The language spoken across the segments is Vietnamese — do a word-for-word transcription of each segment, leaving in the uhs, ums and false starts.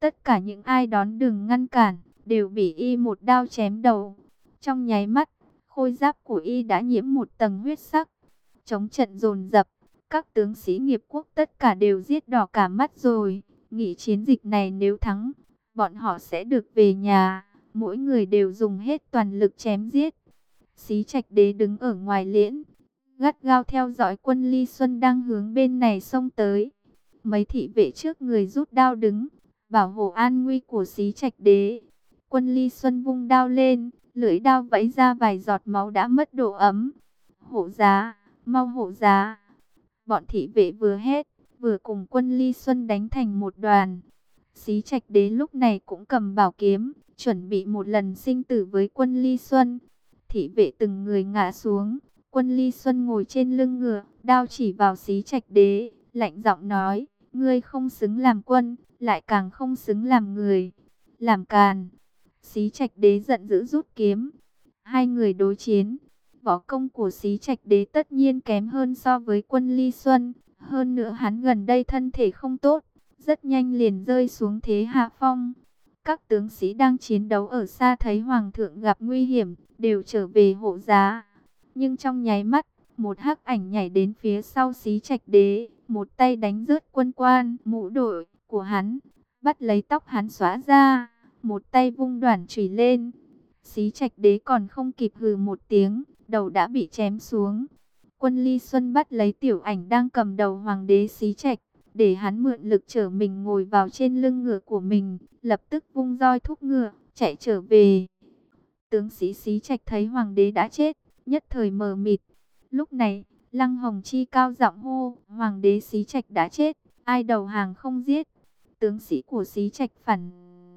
Tất cả những ai đón đường ngăn cản, đều bị y một đao chém đầu. Trong nháy mắt, khôi giáp của y đã nhiễm một tầng huyết sắc. Chống trận dồn dập, các tướng sĩ nghiệp quốc tất cả đều giết đỏ cả mắt rồi. Nghĩ chiến dịch này nếu thắng, bọn họ sẽ được về nhà. Mỗi người đều dùng hết toàn lực chém giết. Xí Trạch Đế đứng ở ngoài liễn, gắt gao theo dõi quân Ly Xuân đang hướng bên này xông tới. Mấy thị vệ trước người rút đao đứng, bảo hộ an nguy của Xí Trạch Đế. Quân Ly Xuân vung đao lên, lưỡi đao vẫy ra vài giọt máu đã mất độ ấm. Hộ giá, mau hộ giá. Bọn thị vệ vừa hét, vừa cùng quân Ly Xuân đánh thành một đoàn. Xí Trạch Đế lúc này cũng cầm bảo kiếm, chuẩn bị một lần sinh tử với quân Ly Xuân. Thị vệ từng người ngã xuống, quân Ly Xuân ngồi trên lưng ngựa, đao chỉ vào Xí Trạch Đế, lạnh giọng nói, ngươi không xứng làm quân, lại càng không xứng làm người. Làm càn. Xí Trạch Đế giận dữ rút kiếm. Hai người đối chiến. Võ công của Xí Trạch Đế tất nhiên kém hơn so với quân Ly Xuân. Hơn nữa hắn gần đây thân thể không tốt, rất nhanh liền rơi xuống thế hạ phong. Các tướng sĩ đang chiến đấu ở xa thấy hoàng thượng gặp nguy hiểm, đều trở về hộ giá. Nhưng trong nháy mắt, một hắc ảnh nhảy đến phía sau Xí Trạch Đế, một tay đánh rớt quân quan, mũ đội của hắn, bắt lấy tóc hắn xóa ra, một tay vung đoản chùy lên. Xí Trạch Đế còn không kịp hừ một tiếng, đầu đã bị chém xuống. Quân Ly Xuân bắt lấy tiểu ảnh đang cầm đầu hoàng đế Xí Trạch, để hắn mượn lực chở mình ngồi vào trên lưng ngựa của mình, lập tức vung roi thúc ngựa, chạy trở về. Tướng sĩ Xí Trạch thấy hoàng đế đã chết, nhất thời mờ mịt. Lúc này, Lăng Hồng Chi cao giọng hô, hoàng đế Xí Trạch đã chết, ai đầu hàng không giết. Tướng sĩ của Xí Trạch phản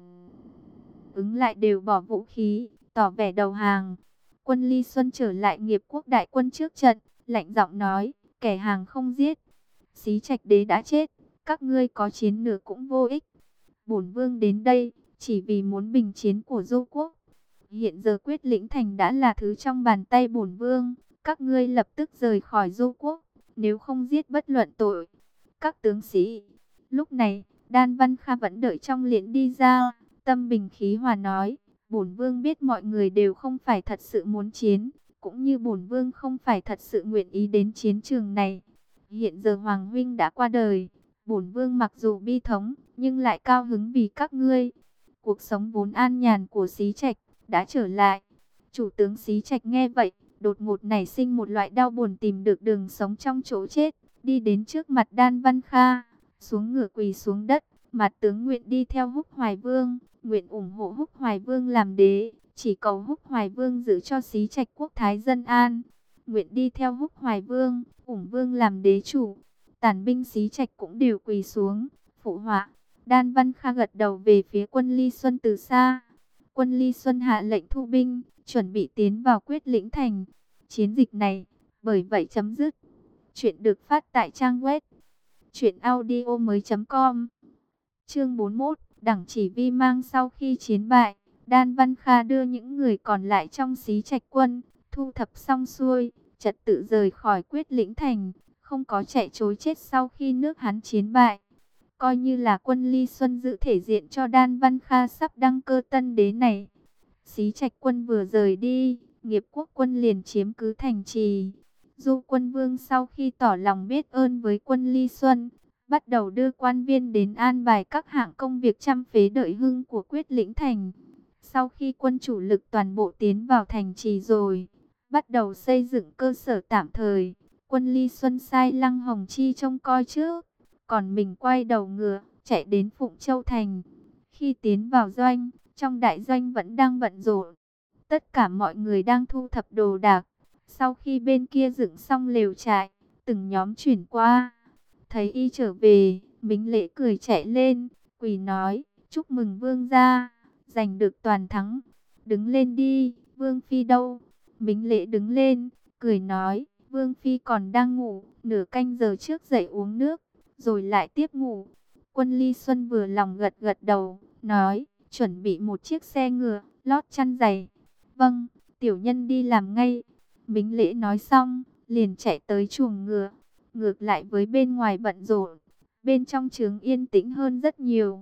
ứng lại đều bỏ vũ khí, tỏ vẻ đầu hàng. Quân Ly Xuân trở lại nghiệp quốc đại quân trước trận, lạnh giọng nói, kẻ hàng không giết. Xí Trạch Đế đã chết, các ngươi có chiến nữa cũng vô ích. Bổn vương đến đây, chỉ vì muốn bình chiến của Du quốc. Hiện giờ quyết lĩnh thành đã là thứ trong bàn tay bổn vương, các ngươi lập tức rời khỏi Du quốc, nếu không giết bất luận tội. Các tướng sĩ, lúc này, Đan Văn Kha vẫn đợi trong liễn đi ra, tâm bình khí hòa nói, bổn vương biết mọi người đều không phải thật sự muốn chiến, cũng như bổn vương không phải thật sự nguyện ý đến chiến trường này. Hiện giờ Hoàng huynh đã qua đời, bổn vương mặc dù bi thống, nhưng lại cao hứng vì các ngươi. Cuộc sống vốn an nhàn của Xí Trạch đã trở lại. Chủ tướng Xí Trạch nghe vậy, đột ngột nảy sinh một loại đau buồn tìm được đường sống trong chỗ chết, đi đến trước mặt Đan Văn Kha, xuống ngựa quỳ xuống đất, mặt tướng nguyện đi theo Húc Hoài Vương, nguyện ủng hộ Húc Hoài Vương làm đế, chỉ cầu Húc Hoài Vương giữ cho Xí Trạch quốc thái dân an. Nguyện đi theo Húc Hoài Vương, ủng vương làm đế chủ. Tản binh Xí Trạch cũng đều quỳ xuống, phụ họa. Đan Văn Kha gật đầu về phía quân Ly Xuân từ xa. Quân Ly Xuân hạ lệnh thu binh, chuẩn bị tiến vào quyết lĩnh thành. Chiến dịch này, bởi vậy chấm dứt. Chuyện được phát tại trang web truyện audio mới chấm com. Chương bốn mươi mốt, Đẳng Chỉ Vi mang sau khi chiến bại, Đan Văn Kha đưa những người còn lại trong Xí Trạch quân, thu thập xong xuôi, trật tự rời khỏi quyết lĩnh thành, không có chạy trối chết sau khi nước hắn chiến bại. Coi như là quân Ly Xuân giữ thể diện cho Đan Văn Kha sắp đăng cơ tân đế này. Xí Trạch quân vừa rời đi, nghiệp quốc quân liền chiếm cứ thành trì. Du Quân Vương sau khi tỏ lòng biết ơn với quân Ly Xuân, bắt đầu đưa quan viên đến an bài các hạng công việc chăm phế đợi hưng của quyết lĩnh thành. Sau khi quân chủ lực toàn bộ tiến vào thành trì rồi, bắt đầu xây dựng cơ sở tạm thời, quân Ly Xuân sai Lăng Hồng Chi trông coi trước, còn mình quay đầu ngựa, chạy đến Phụng Châu Thành. Khi tiến vào doanh, trong đại doanh vẫn đang bận rộn. Tất cả mọi người đang thu thập đồ đạc. Sau khi bên kia dựng xong lều trại, từng nhóm chuyển qua. Thấy y trở về, Mính Lễ cười chạy lên, quỳ nói, chúc mừng vương gia, giành được toàn thắng. Đứng lên đi, vương phi đâu? Mính Lễ đứng lên, cười nói, vương phi còn đang ngủ, nửa canh giờ trước dậy uống nước, rồi lại tiếp ngủ. Quân Ly Xuân vừa lòng gật gật đầu, nói, chuẩn bị một chiếc xe ngựa, lót chăn dày. Vâng, tiểu nhân đi làm ngay. Mính Lễ nói xong, liền chạy tới chuồng ngựa. Ngược lại với bên ngoài bận rộn, bên trong trướng yên tĩnh hơn rất nhiều.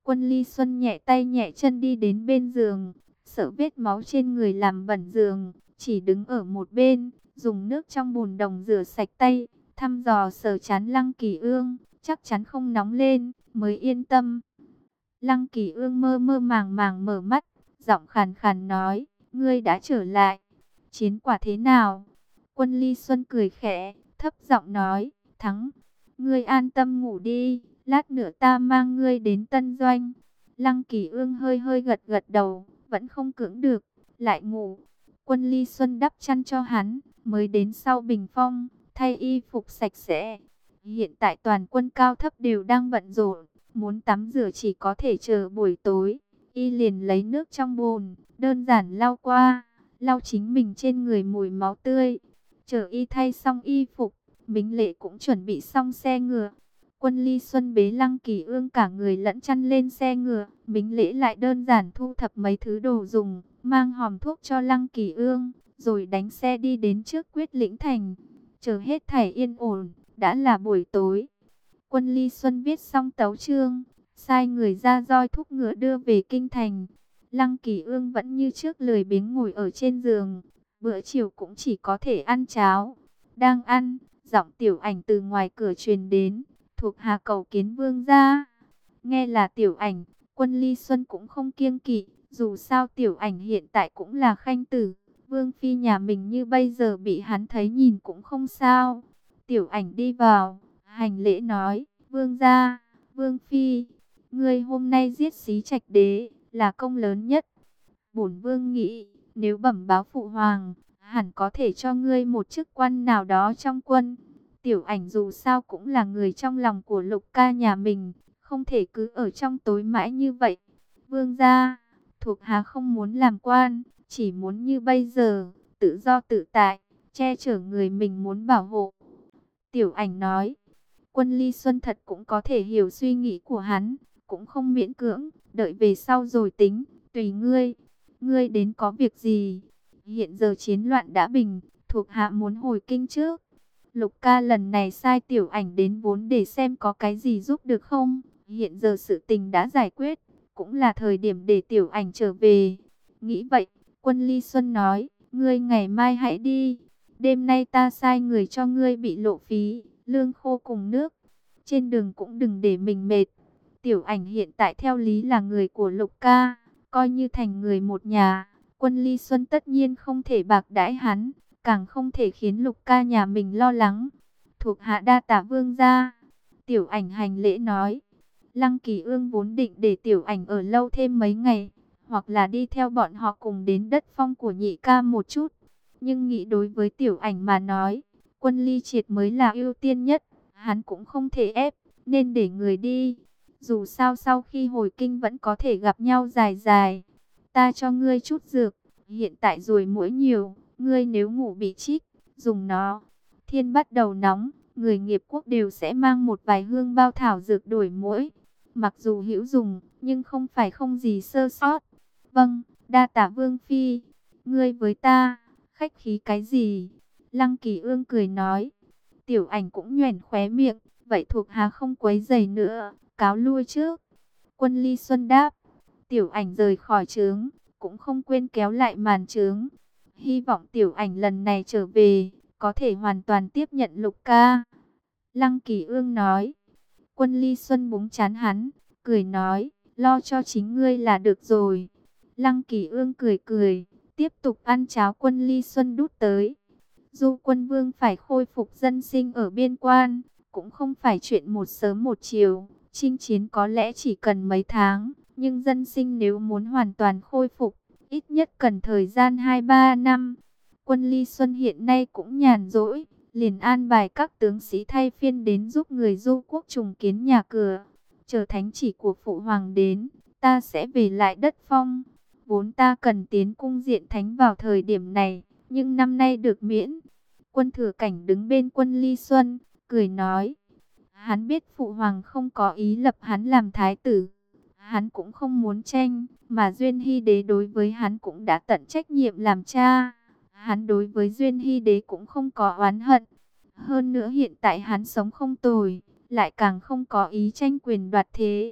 Quân Ly Xuân nhẹ tay nhẹ chân đi đến bên giường, sợ vết máu trên người làm bẩn giường, chỉ đứng ở một bên, dùng nước trong bồn đồng rửa sạch tay, thăm dò sờ chán Lăng Kỳ Ương, chắc chắn không nóng lên, mới yên tâm. Lăng Kỳ Ương mơ mơ màng màng mở mắt, giọng khàn khàn nói, ngươi đã trở lại, chiến quả thế nào? Quân Ly Xuân cười khẽ, thấp giọng nói, thắng, ngươi an tâm ngủ đi, lát nữa ta mang ngươi đến Tân Doanh. Lăng Kỳ Ương hơi hơi gật gật đầu, vẫn không cưỡng được, lại ngủ. Quân Ly Xuân đắp chăn cho hắn, mới đến sau bình phong, thay y phục sạch sẽ. Hiện tại toàn quân cao thấp đều đang bận rộn, muốn tắm rửa chỉ có thể chờ buổi tối. Y liền lấy nước trong bồn, đơn giản lau qua, lau chính mình trên người mùi máu tươi. Chờ y thay xong y phục, Mính Lệ cũng chuẩn bị xong xe ngựa. Quân Ly Xuân bế Lăng Kỳ Ương cả người lẫn chăn lên xe ngựa, Mính Lễ lại đơn giản thu thập mấy thứ đồ dùng, mang hòm thuốc cho Lăng Kỳ Ương, rồi đánh xe đi đến trước Quyết Lĩnh Thành. Chờ hết thảy yên ổn, đã là buổi tối. Quân Ly Xuân viết xong tấu chương, sai người ra roi thúc ngựa đưa về kinh thành. Lăng Kỳ Ương vẫn như trước lười biếng ngồi ở trên giường, bữa chiều cũng chỉ có thể ăn cháo. Đang ăn, giọng Tiểu Ảnh từ ngoài cửa truyền đến, thuộc hạ cầu kiến vương gia. Nghe là Tiểu Ảnh, Quân Ly Xuân cũng không kiêng kỵ, dù sao Tiểu Ảnh hiện tại cũng là khanh tử, vương phi nhà mình như bây giờ bị hắn thấy nhìn cũng không sao. Tiểu Ảnh đi vào, hành lễ nói, vương gia, vương phi, ngươi hôm nay giết Xí Trạch Đế, là công lớn nhất. Bổn vương nghĩ, nếu bẩm báo phụ hoàng, hẳn có thể cho ngươi một chức quan nào đó trong quân. Tiểu Ảnh dù sao cũng là người trong lòng của Lục ca nhà mình, không thể cứ ở trong tối mãi như vậy. Vương gia, thuộc hạ không muốn làm quan, chỉ muốn như bây giờ, tự do tự tại, che chở người mình muốn bảo hộ. Tiểu Ảnh nói, Quân Ly Xuân thật cũng có thể hiểu suy nghĩ của hắn, cũng không miễn cưỡng, đợi về sau rồi tính, tùy ngươi. Ngươi đến có việc gì? Hiện giờ chiến loạn đã bình, thuộc hạ muốn hồi kinh trước. Lục ca lần này sai Tiểu Ảnh đến vốn để xem có cái gì giúp được không. Hiện giờ sự tình đã giải quyết, cũng là thời điểm để Tiểu Ảnh trở về. Nghĩ vậy, Quân Ly Xuân nói, ngươi ngày mai hãy đi. Đêm nay ta sai người cho ngươi bị lộ phí, lương khô cùng nước. Trên đường cũng đừng để mình mệt. Tiểu Ảnh hiện tại theo lý là người của Lục ca, coi như thành người một nhà. Quân Ly Xuân tất nhiên không thể bạc đãi hắn, càng không thể khiến Lục ca nhà mình lo lắng. Thuộc hạ đa tạ vương gia. Tiểu Ảnh hành lễ nói. Lăng Kỳ Ương vốn định để Tiểu Ảnh ở lâu thêm mấy ngày, hoặc là đi theo bọn họ cùng đến đất phong của nhị ca một chút. Nhưng nghĩ đối với Tiểu Ảnh mà nói, Quân Ly Triệt mới là ưu tiên nhất. Hắn cũng không thể ép, nên để người đi. Dù sao sau khi hồi kinh vẫn có thể gặp nhau dài dài. Ta cho ngươi chút dược, hiện tại ruồi muỗi nhiều, ngươi nếu ngủ bị chích, dùng nó. Thiên bắt đầu nóng, người nghiệp quốc đều sẽ mang một vài hương bao thảo dược đuổi muỗi. Mặc dù hữu dùng, nhưng không phải không gì sơ sót. Vâng, đa tạ vương phi, ngươi với ta, khách khí cái gì? Lăng Kỳ Ương cười nói. Tiểu Ảnh cũng nhoẻn khóe miệng, vậy thuộc hạ không quấy rầy nữa, cáo lui trước. Quân Ly Xuân đáp. Tiểu Ảnh rời khỏi trướng, cũng không quên kéo lại màn trướng. Hy vọng Tiểu Ảnh lần này trở về, có thể hoàn toàn tiếp nhận Lục ca. Lăng Kỳ Ương nói. Quân Ly Xuân búng chán hắn, cười nói, lo cho chính ngươi là được rồi. Lăng Kỳ Ương cười cười, tiếp tục ăn cháo Quân Ly Xuân đút tới. Du Quân Vương phải khôi phục dân sinh ở biên quan, cũng không phải chuyện một sớm một chiều. Chinh chiến có lẽ chỉ cần mấy tháng, nhưng dân sinh nếu muốn hoàn toàn khôi phục, ít nhất cần thời gian hai ba năm. Quân Ly Xuân hiện nay cũng nhàn rỗi, liền an bài các tướng sĩ thay phiên đến giúp người du quốc trùng kiến nhà cửa. Chờ thánh chỉ của phụ hoàng đến, ta sẽ về lại đất phong. Vốn ta cần tiến cung diện thánh vào thời điểm này, nhưng năm nay được miễn. Quân Thừa Cảnh đứng bên Quân Ly Xuân, cười nói. Hắn biết phụ hoàng không có ý lập hắn làm thái tử. Hắn cũng không muốn tranh, mà Duyên Hy Đế đối với hắn cũng đã tận trách nhiệm làm cha. Hắn đối với Duyên Hy Đế cũng không có oán hận. Hơn nữa hiện tại hắn sống không tồi, lại càng không có ý tranh quyền đoạt thế.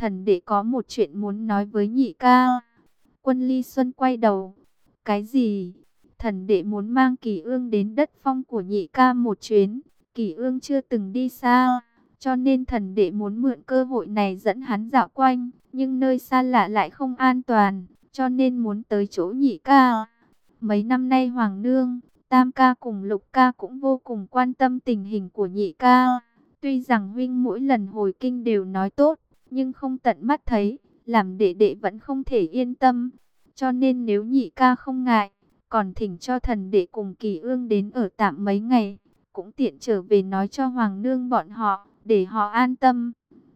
thần đệ có một chuyện muốn nói với nhị ca. Quân Ly Xuân quay đầu. Cái gì? Thần đệ muốn mang Kỳ Ương đến đất phong của nhị ca một chuyến. Kỳ Ương chưa từng đi xa, cho nên thần đệ muốn mượn cơ hội này dẫn hắn dạo quanh. Nhưng nơi xa lạ lại không an toàn, cho nên muốn tới chỗ nhị ca. Mấy năm nay Hoàng Nương, Tam ca cùng Lục ca cũng vô cùng quan tâm tình hình của nhị ca. Tuy rằng huynh mỗi lần hồi kinh đều nói tốt, nhưng không tận mắt thấy, làm đệ đệ vẫn không thể yên tâm. Cho nên nếu nhị ca không ngại, còn thỉnh cho thần đệ cùng Kỳ Ương đến ở tạm mấy ngày, cũng tiện trở về nói cho Hoàng Nương bọn họ, để họ an tâm.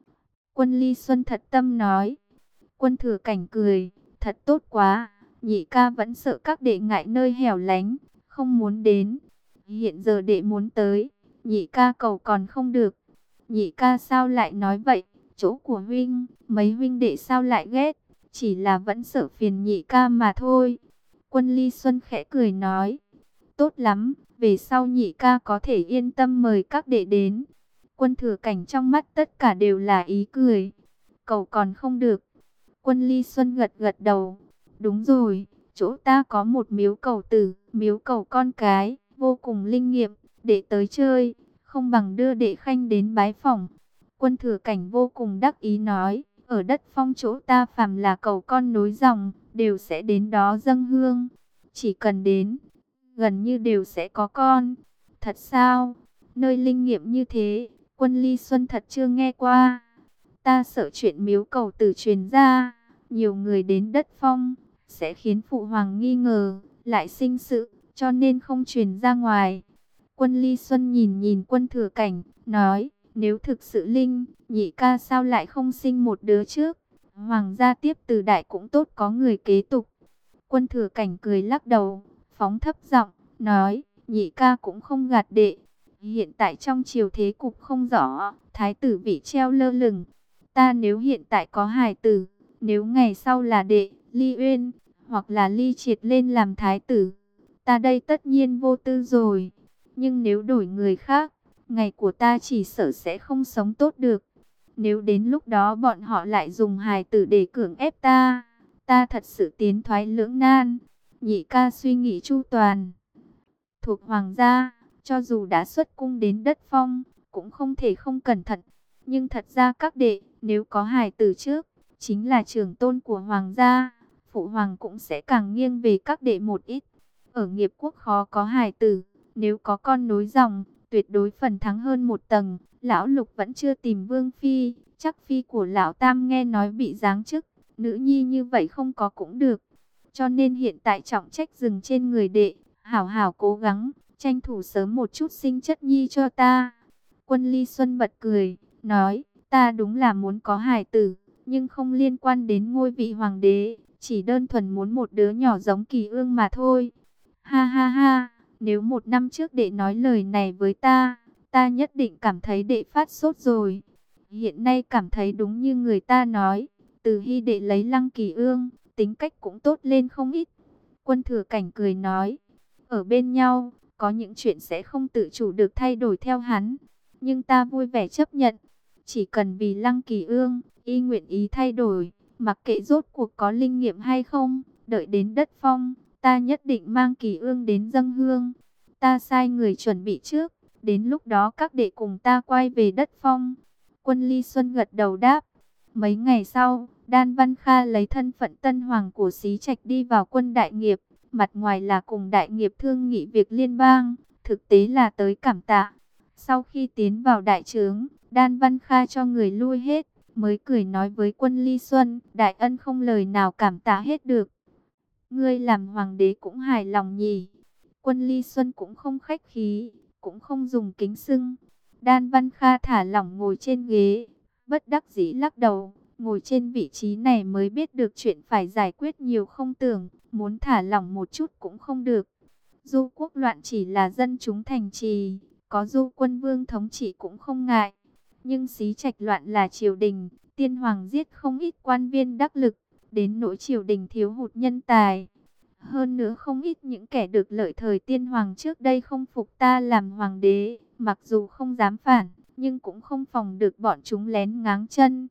Quân Ly Xuân thật tâm nói. Quân Thừa Cảnh cười, thật tốt quá, nhị ca vẫn sợ các đệ ngại nơi hẻo lánh, không muốn đến. Hiện giờ đệ muốn tới, nhị ca cầu còn không được. Nhị ca sao lại nói vậy? Chỗ của huynh, mấy huynh đệ sao lại ghét? Chỉ là vẫn sợ phiền nhị ca mà thôi. Quân Ly Xuân khẽ cười nói, tốt lắm, về sau nhị ca có thể yên tâm mời các đệ đến. Quân Thừa Cảnh trong mắt tất cả đều là ý cười. Cầu còn không được. Quân Ly Xuân gật gật đầu. Đúng rồi, chỗ ta có một miếu cầu tử, miếu cầu con cái, vô cùng linh nghiệm, để tới chơi, không bằng đưa đệ khanh đến bái phỏng. Quân Thừa Cảnh vô cùng đắc ý nói, ở đất phong chỗ ta phàm là cầu con nối dòng, đều sẽ đến đó dâng hương. Chỉ cần đến, gần như đều sẽ có con. Thật sao? Nơi linh nghiệm như thế, Quân Ly Xuân thật chưa nghe qua. Ta sợ chuyện miếu cầu tử truyền ra, nhiều người đến đất phong, sẽ khiến phụ hoàng nghi ngờ, lại sinh sự, cho nên không truyền ra ngoài. Quân Ly Xuân nhìn nhìn Quân Thừa Cảnh, nói, nếu thực sự linh, nhị ca sao lại không sinh một đứa trước? Hoàng gia tiếp từ đại cũng tốt có người kế tục. Quân Thừa Cảnh cười lắc đầu, phóng thấp giọng, nói, nhị ca cũng không gạt đệ. Hiện tại trong triều thế cục không rõ, thái tử vị treo lơ lửng. Ta nếu hiện tại có hài tử, nếu ngày sau là đệ, Ly Uyên, hoặc là Ly Triệt lên làm thái tử, ta đây tất nhiên vô tư rồi. Nhưng nếu đổi người khác, ngày của ta chỉ sợ sẽ không sống tốt được. Nếu đến lúc đó bọn họ lại dùng hài tử để cưỡng ép ta, ta thật sự tiến thoái lưỡng nan. Nhị ca suy nghĩ chu toàn. Thuộc hoàng gia, cho dù đã xuất cung đến đất phong, cũng không thể không cẩn thận. Nhưng thật ra các đệ, nếu có hài tử trước, chính là trưởng tôn của hoàng gia, phụ hoàng cũng sẽ càng nghiêng về các đệ một ít. Ở nghiệp quốc khó có hài tử, nếu có con nối dòng, tuyệt đối phần thắng hơn một tầng. Lão Lục vẫn chưa tìm vương phi, chắc phi của lão Tam nghe nói bị giáng chức, nữ nhi như vậy không có cũng được. Cho nên hiện tại trọng trách dừng trên người đệ, hảo hảo cố gắng, tranh thủ sớm một chút sinh chất nhi cho ta. Quân Ly Xuân bật cười, nói, ta đúng là muốn có hài tử, nhưng không liên quan đến ngôi vị hoàng đế, chỉ đơn thuần muốn một đứa nhỏ giống Kỳ Ương mà thôi. Ha ha ha, nếu một năm trước đệ nói lời này với ta, ta nhất định cảm thấy đệ phát sốt rồi. Hiện nay cảm thấy đúng như người ta nói, từ khi đệ lấy Lăng Kỳ Ương, tính cách cũng tốt lên không ít. Quân Thừa Cảnh cười nói, ở bên nhau, có những chuyện sẽ không tự chủ được thay đổi theo hắn, nhưng ta vui vẻ chấp nhận. Chỉ cần vì Lăng Kỳ Ương, y nguyện ý thay đổi, mặc kệ rốt cuộc có linh nghiệm hay không, đợi đến đất phong, ta nhất định mang Kỳ Ương đến dâng hương. Ta sai người chuẩn bị trước, đến lúc đó các đệ cùng ta quay về đất phong. Quân Ly Xuân gật đầu đáp. Mấy ngày sau, Đan Văn Kha lấy thân phận tân hoàng của Xí Trạch đi vào quân đại nghiệp, mặt ngoài là cùng đại nghiệp thương nghị việc liên bang, thực tế là tới cảm tạ. Sau khi tiến vào đại trướng, Đan Văn Kha cho người lui hết, mới cười nói với Quân Ly Xuân, đại ân không lời nào cảm tạ hết được. Ngươi làm hoàng đế cũng hài lòng nhỉ? Quân Ly Xuân cũng không khách khí, cũng không dùng kính xưng. Đan Văn Kha thả lỏng ngồi trên ghế, bất đắc dĩ lắc đầu, ngồi trên vị trí này mới biết được chuyện phải giải quyết nhiều không tưởng, muốn thả lỏng một chút cũng không được. Du quốc loạn chỉ là dân chúng thành trì, có Du quân vương thống trị cũng không ngại. Nhưng Xí Trạch loạn là triều đình, tiên hoàng giết không ít quan viên đắc lực, đến nỗi triều đình thiếu hụt nhân tài. Hơn nữa không ít những kẻ được lợi thời tiên hoàng trước đây không phục ta làm hoàng đế, mặc dù không dám phản, nhưng cũng không phòng được bọn chúng lén ngáng chân.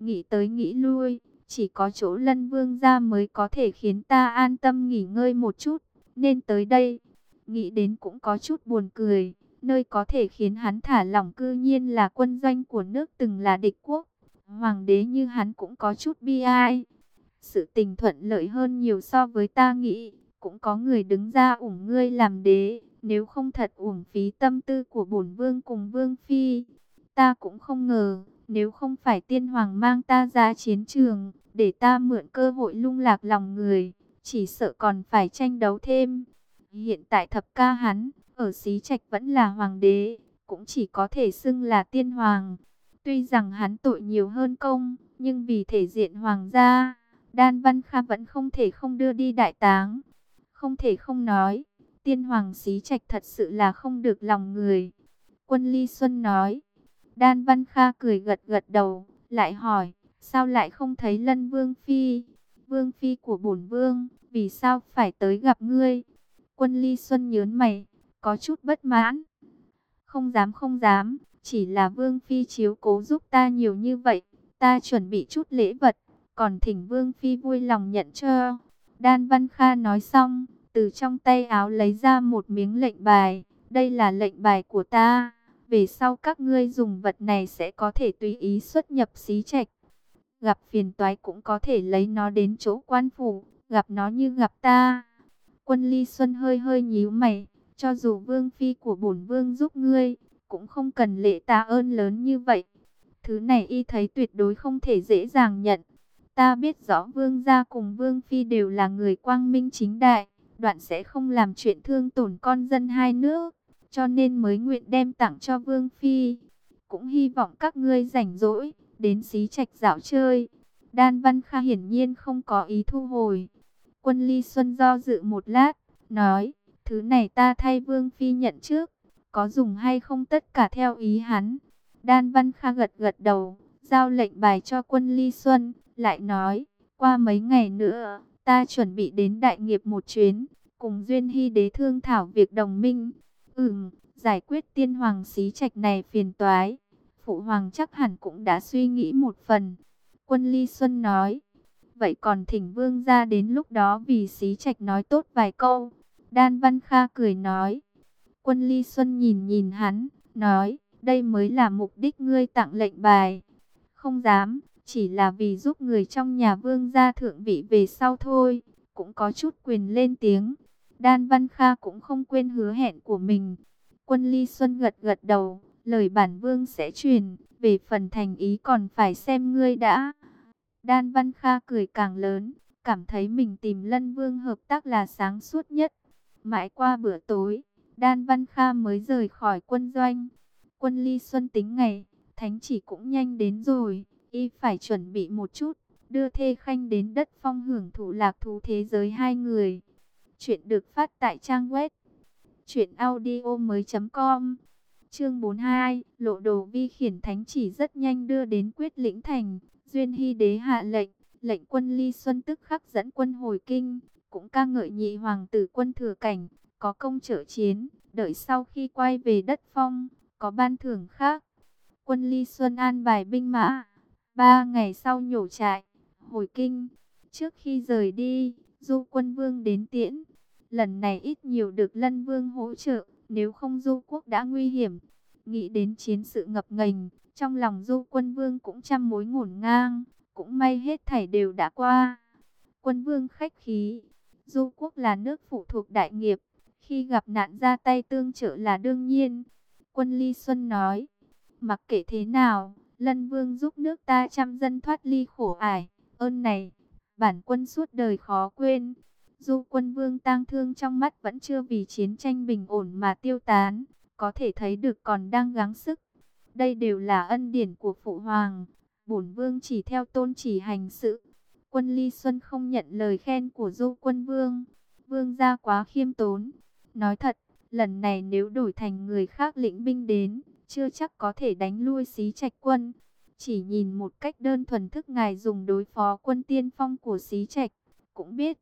Nghĩ tới nghĩ lui, chỉ có chỗ Lân Vương gia mới có thể khiến ta an tâm nghỉ ngơi một chút, nên tới đây. Nghĩ đến cũng có chút buồn cười, nơi có thể khiến hắn thả lỏng cư nhiên là quân doanh của nước từng là địch quốc. Hoàng đế như hắn cũng có chút bi ai. Sự tình thuận lợi hơn nhiều so với ta nghĩ, cũng có người đứng ra ủng ngươi làm đế, nếu không thật uổng phí tâm tư của bổn vương cùng vương phi. Ta cũng không ngờ, nếu không phải tiên hoàng mang ta ra chiến trường, để ta mượn cơ hội lung lạc lòng người, chỉ sợ còn phải tranh đấu thêm. Hiện tại thập ca hắn, ở Xí Trạch vẫn là hoàng đế, cũng chỉ có thể xưng là tiên hoàng. Tuy rằng hắn tội nhiều hơn công, nhưng vì thể diện hoàng gia, Đan Văn Kha vẫn không thể không đưa đi đại táng. Không thể không nói, tiên hoàng Xí Trạch thật sự là không được lòng người. Quân Ly Xuân nói. Đan Văn Kha cười gật gật đầu, lại hỏi, sao lại không thấy Lân Vương Phi? Vương Phi của bổn vương, vì sao phải tới gặp ngươi? Quân Ly Xuân nhớn mày, có chút bất mãn. Không dám không dám, chỉ là Vương Phi chiếu cố giúp ta nhiều như vậy, ta chuẩn bị chút lễ vật, còn thỉnh Vương Phi vui lòng nhận cho. Đan Văn Kha nói xong, từ trong tay áo lấy ra một miếng lệnh bài, đây là lệnh bài của ta. Về sau các ngươi dùng vật này sẽ có thể tùy ý xuất nhập Xí Trạch. Gặp phiền toái cũng có thể lấy nó đến chỗ quan phủ, gặp nó như gặp ta. Quân Ly Xuân hơi hơi nhíu mày, cho dù vương phi của bổn vương giúp ngươi, cũng không cần lễ tạ ơn lớn như vậy. Thứ này y thấy tuyệt đối không thể dễ dàng nhận. Ta biết rõ vương gia cùng vương phi đều là người quang minh chính đại, đoạn sẽ không làm chuyện thương tổn con dân hai nước, cho nên mới nguyện đem tặng cho vương phi. Cũng hy vọng các ngươi rảnh rỗi, đến Xí Trạch dạo chơi. Đan Văn Kha hiển nhiên không có ý thu hồi. Quân Ly Xuân do dự một lát, nói, thứ này ta thay vương phi nhận trước, có dùng hay không tất cả theo ý hắn. Đan Văn Kha gật gật đầu, giao lệnh bài cho Quân Ly Xuân, lại nói, qua mấy ngày nữa, ta chuẩn bị đến Đại Nghiệp một chuyến, cùng Duyên Hy đế thương thảo việc đồng minh. Ừm, giải quyết tiên hoàng Xí Trạch này phiền toái, phụ hoàng chắc hẳn cũng đã suy nghĩ một phần. Quân Ly Xuân nói, vậy còn thỉnh vương ra đến lúc đó vì Xí Trạch nói tốt vài câu. Đan Văn Kha cười nói. Quân Ly Xuân nhìn nhìn hắn, nói, đây mới là mục đích ngươi tặng lệnh bài. Không dám, chỉ là vì giúp người trong nhà vương gia thượng vị về sau thôi, cũng có chút quyền lên tiếng. Đan Văn Kha cũng không quên hứa hẹn của mình. Quân Ly Xuân gật gật đầu, lời bản vương sẽ truyền, về phần thành ý còn phải xem ngươi đã. Đan Văn Kha cười càng lớn, cảm thấy mình tìm Lân Vương hợp tác là sáng suốt nhất. Mãi qua bữa tối, Đan Văn Kha mới rời khỏi quân doanh. Quân Ly Xuân tính ngày, thánh chỉ cũng nhanh đến rồi, y phải chuẩn bị một chút, đưa Thê Khanh đến đất phong hưởng thụ lạc thú thế giới hai người. Chuyện được phát tại trang web truyện audio mới chấm com. Chương bốn mươi hai, lộ đồ vi khiển thánh chỉ rất nhanh đưa đến Quyết Lĩnh Thành. Duyên Hy đế hạ lệnh, lệnh Quân Ly Xuân tức khắc dẫn quân hồi kinh, cũng ca ngợi nhị hoàng tử Quân Thừa Cảnh, có công trợ chiến, đợi sau khi quay về đất phong, có ban thưởng khác. Quân Ly Xuân an bài binh mã, ba ngày sau nhổ trại, hồi kinh. Trước khi rời đi, Du Quân Vương đến tiễn, lần này ít nhiều được Lân Vương hỗ trợ, nếu không Du quốc đã nguy hiểm. Nghĩ đến chiến sự ngập ngềnh, trong lòng Du Quân Vương cũng trăm mối ngổn ngang, cũng may hết thảy đều đã qua. Quân Vương khách khí, Du quốc là nước phụ thuộc Đại Nghiệp, khi gặp nạn ra tay tương trợ là đương nhiên. Quân Ly Xuân nói, mặc kệ thế nào, Lân Vương giúp nước ta trăm dân thoát ly khổ ải, ơn này, bản quân suốt đời khó quên. Du Quân Vương tang thương trong mắt vẫn chưa vì chiến tranh bình ổn mà tiêu tán, có thể thấy được còn đang gắng sức. Đây đều là ân điển của phụ hoàng, bổn vương chỉ theo tôn chỉ hành sự. Quân Ly Xuân không nhận lời khen của Du Quân Vương, vương gia quá khiêm tốn. Nói thật, lần này nếu đổi thành người khác lĩnh binh đến, chưa chắc có thể đánh lui Xí Trạch quân. Chỉ nhìn một cách đơn thuần thức ngài dùng đối phó quân tiên phong của Xí Trạch, cũng biết.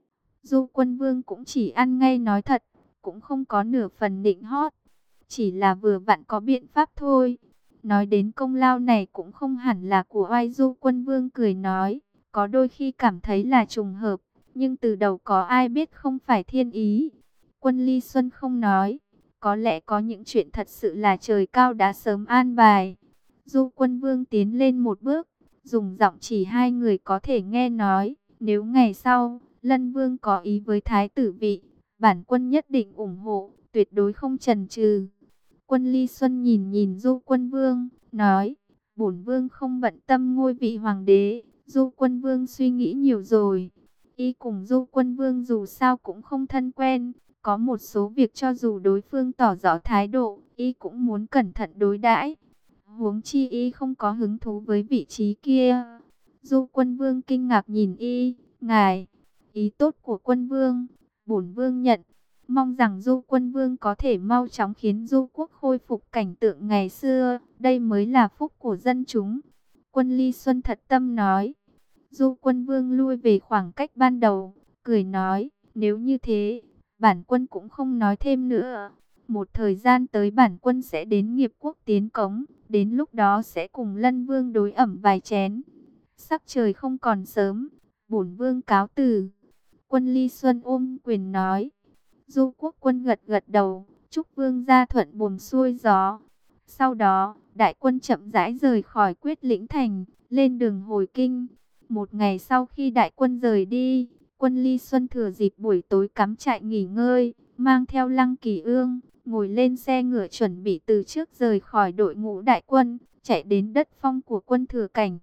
Du Quân Vương cũng chỉ ăn ngay nói thật, cũng không có nửa phần nịnh hót, chỉ là vừa vặn có biện pháp thôi. Nói đến công lao này cũng không hẳn là của Oai Du Quân Vương cười nói, có đôi khi cảm thấy là trùng hợp, nhưng từ đầu có ai biết không phải thiên ý. Quân Ly Xuân không nói, có lẽ có những chuyện thật sự là trời cao đã sớm an bài. Du Quân Vương tiến lên một bước, dùng giọng chỉ hai người có thể nghe nói, nếu ngày sau Lân Vương có ý với thái tử vị, bản quân nhất định ủng hộ, tuyệt đối không chần chừ. Quân Ly Xuân nhìn nhìn Du Quân Vương, nói, bổn vương không bận tâm ngôi vị hoàng đế, Du Quân Vương suy nghĩ nhiều rồi. Y cùng Du Quân Vương dù sao cũng không thân quen, có một số việc cho dù đối phương tỏ rõ thái độ, Y cũng muốn cẩn thận đối đãi. Huống chi Y không có hứng thú với vị trí kia. Du Quân Vương kinh ngạc nhìn Y, ngài, ý tốt của Quân Vương, bổn vương nhận. Mong rằng Du Quân Vương có thể mau chóng khiến Du quốc khôi phục cảnh tượng ngày xưa, đây mới là phúc của dân chúng. Quân Ly Xuân thật tâm nói. Du Quân Vương lui về khoảng cách ban đầu, cười nói, nếu như thế, bản quân cũng không nói thêm nữa. Một thời gian tới bản quân sẽ đến Nghiệp Quốc tiến cống, đến lúc đó sẽ cùng Lân Vương đối ẩm vài chén. Sắc trời không còn sớm, bổn vương cáo từ. Quân Ly Xuân ôm quyền nói. Du Quốc quân gật gật đầu, chúc vương gia thuận buồm xuôi gió. Sau đó, đại quân chậm rãi rời khỏi Quyết Lĩnh Thành, lên đường hồi kinh. Một ngày sau khi đại quân rời đi, Quân Ly Xuân thừa dịp buổi tối cắm trại nghỉ ngơi, mang theo Lăng Kỳ Ương, ngồi lên xe ngựa chuẩn bị từ trước rời khỏi đội ngũ đại quân, chạy đến đất phong của quân Thừa Cảnh.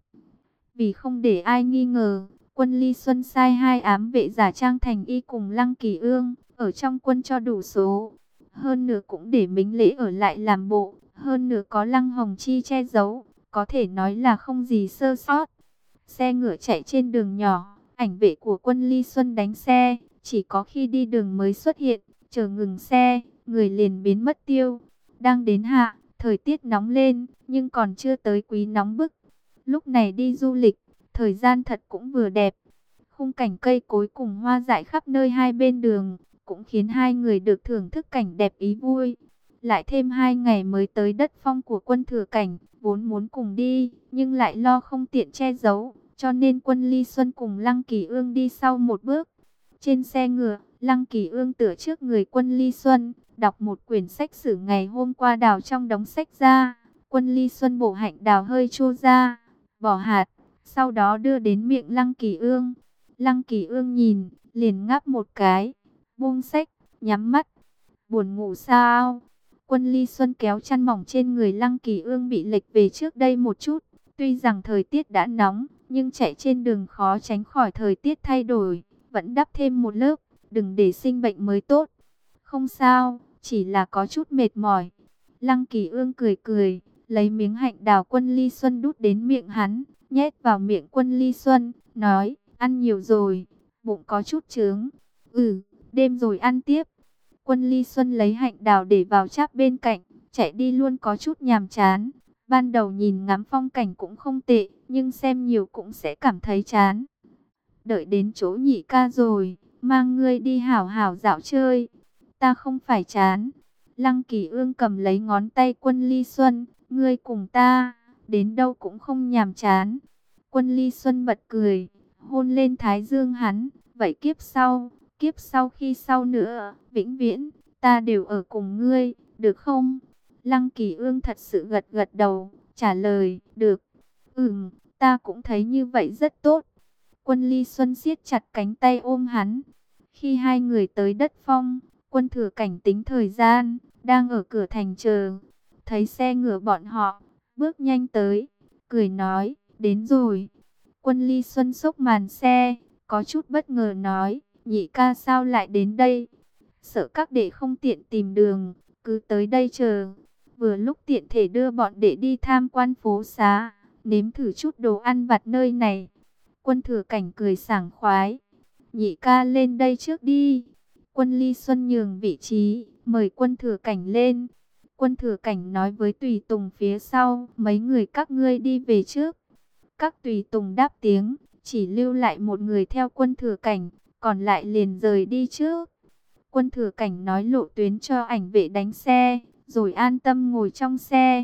Vì không để ai nghi ngờ, Quân Ly Xuân sai hai ám vệ giả trang thành y cùng Lăng Kỳ Ương, ở trong quân cho đủ số. Hơn nữa cũng để Mính Lễ ở lại làm bộ, hơn nữa có Lăng Hồng Chi che giấu, có thể nói là không gì sơ sót. Xe ngựa chạy trên đường nhỏ, ảnh vệ của Quân Ly Xuân đánh xe, chỉ có khi đi đường mới xuất hiện, chờ ngừng xe, người liền biến mất tiêu. Đang đến hạ, thời tiết nóng lên, nhưng còn chưa tới quý nóng bức. Lúc này đi du lịch, thời gian thật cũng vừa đẹp. Khung cảnh cây cối cùng hoa dại khắp nơi hai bên đường, cũng khiến hai người được thưởng thức cảnh đẹp ý vui. Lại thêm hai ngày mới tới đất phong của quân Thừa Cảnh, vốn muốn cùng đi, nhưng lại lo không tiện che giấu, cho nên Quân Ly Xuân cùng Lăng Kỳ Ương đi sau một bước. Trên xe ngựa, Lăng Kỳ Ương tựa trước người Quân Ly Xuân, đọc một quyển sách sử ngày hôm qua đào trong đống sách ra. Quân Ly Xuân bổ hạnh đào hơi chua ra, bỏ hạt, sau đó đưa đến miệng Lăng Kỳ Ương. Lăng Kỳ Ương nhìn, liền ngáp một cái, buông sách, nhắm mắt. Buồn ngủ sao? Quân Ly Xuân kéo chăn mỏng trên người Lăng Kỳ Ương bị lệch về trước đây một chút. Tuy rằng thời tiết đã nóng, nhưng chạy trên đường khó tránh khỏi thời tiết thay đổi. Vẫn đắp thêm một lớp, đừng để sinh bệnh mới tốt. Không sao, chỉ là có chút mệt mỏi. Lăng Kỳ Ương cười cười, lấy miếng hạnh đào Quân Ly Xuân đút đến miệng hắn, nhét vào miệng Quân Ly Xuân, nói, ăn nhiều rồi, bụng có chút chướng. Ừ, đêm rồi ăn tiếp. Quân Ly Xuân lấy hạnh đào để vào cháp bên cạnh, chạy đi luôn có chút nhàm chán. Ban đầu nhìn ngắm phong cảnh cũng không tệ, nhưng xem nhiều cũng sẽ cảm thấy chán. Đợi đến chỗ Nhị ca rồi, mang ngươi đi hảo hảo dạo chơi. Ta không phải chán. Lăng Kỳ Ương cầm lấy ngón tay Quân Ly Xuân, ngươi cùng ta, đến đâu cũng không nhàm chán. Quân Ly Xuân bật cười, hôn lên thái dương hắn, vậy kiếp sau, kiếp sau khi sau nữa, vĩnh viễn, ta đều ở cùng ngươi, được không? Lăng Kỳ Ương thật sự gật gật đầu, trả lời, được. Ừm, ta cũng thấy như vậy rất tốt. Quân Ly Xuân siết chặt cánh tay ôm hắn. Khi hai người tới đất phong, Quân Thừa Cảnh tính thời gian, đang ở cửa thành chờ. Thấy xe ngựa bọn họ, bước nhanh tới, cười nói, đến rồi. Quân Ly Xuân xốc màn xe, có chút bất ngờ nói, Nhị ca sao lại đến đây? Sợ các đệ không tiện tìm đường, cứ tới đây chờ. Vừa lúc tiện thể đưa bọn đệ đi tham quan phố xá, nếm thử chút đồ ăn vặt nơi này. Quân Thừa Cảnh cười sảng khoái. Nhị ca lên đây trước đi. Quân Ly Xuân nhường vị trí, mời Quân Thừa Cảnh lên. Quân Thừa Cảnh nói với tùy tùng phía sau, mấy người các ngươi đi về trước. Các tùy tùng đáp tiếng, chỉ lưu lại một người theo Quân Thừa Cảnh, còn lại liền rời đi trước. Quân Thừa Cảnh nói lộ tuyến cho ảnh vệ đánh xe, rồi an tâm ngồi trong xe.